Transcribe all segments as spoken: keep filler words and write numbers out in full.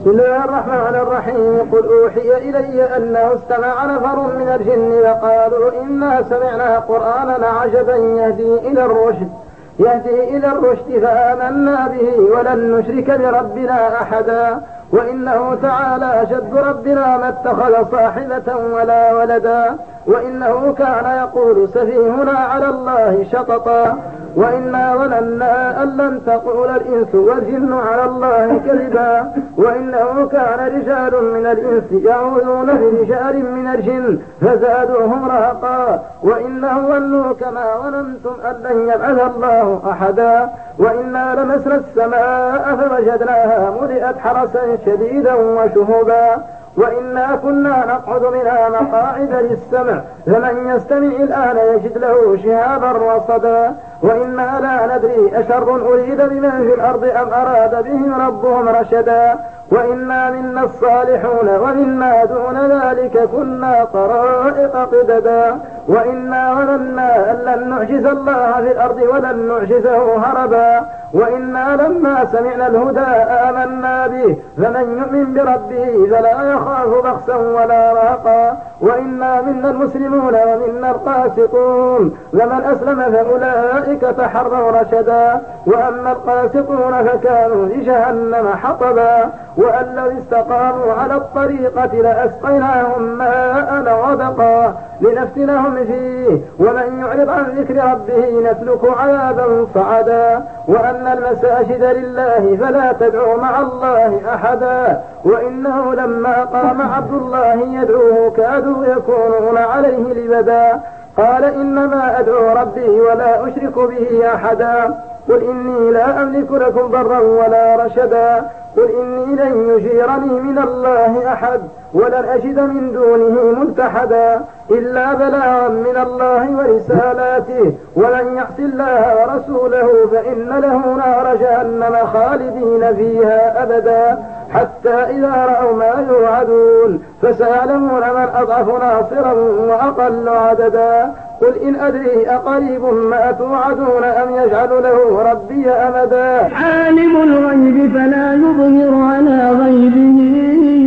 بسم الله الرحمن الرحيم. قل أوحي إلي أنه استمع نفر من الجن فقالوا إنا سمعنا قرآنا عجبا يهدي إلى الرشد يهدي إلى الرشد فآمنا به ولن نشرك بربنا أحدا وإنه تعالى جد ربنا ما اتخذ صاحبة ولا ولدا وإنه كان يقول سفيهنا على الله شططا وإنا ظننا أن لن تقول الإنس والجن على الله كذبا وإنه كان رجال من الإنس يعوذون برجال من الجن فزادوهم رهقا وإنهم ظنوا كما ظننتم أن لن يبعث الله أحدا وإنا لمسنا السماء فوجدناها ملئت حرسا شديدا وشهبا وإنا كنا نقعد منها مقاعد للسمع فمن يستمع الآن يجد له شهابا رصدا وإنا لا ندري أشر أريد بمن في الأرض أم أراد بهم ربهم رشدا وإنا منا الصالحون ومنا دون ذلك كنا طرائق قددا وإنا ظننا أن لن نعجز الله في الأرض ولن نعجزه هربا وإنا لما سمعنا الهدى آمنا به فمن يؤمن بربه فلا يخاف بخسا ولا رهقا وإنا منا المسلمون ومنا القاسطون ومن أسلم فأولئك تحروا رشدا وأما القاسطون فكانوا لجهنم حطبا وأن لو استقاموا على الطريقة لأسقيناهم ماء غدقا لنفتنهم فيه ومن يعرض عن ذكر ربه نسلك عذابا صعدا وأن المساجد لله فلا تدعوا مع الله أحدا وإنه لما قام عبد الله يدعوه كادوا يكونون عليه لبدا قال إنما أدعو ربي ولا أشرك به أحدا قل إني لا أملك لكم ضرا ولا رشدا قل إني لن يجيرني من الله أحد ولن أجد من دونه ملتحدا إلا بلاغا من الله ورسالاته ومن يعص الله ورسوله فإن له نار جهنم خالدين فيها أبدا حتى إذا رأوا ما يوعدون فسيعلمون من أضعف ناصرا وأقل عددا قل إن أدري أقريب ما توعدون أم يجعل له ربي أمدا عالم الغيب فلا يظهر على غيبه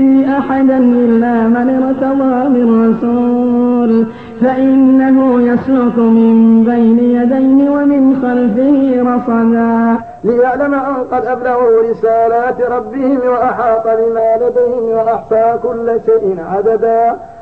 أحدا إلا من ارتضى من رسول فإنه يسلك من بين يديه ومن خلفه رصدا ليعلم أن قد أبلغوا رسالات ربهم وأحاط بما لديهم وأحصى كل شيء عددا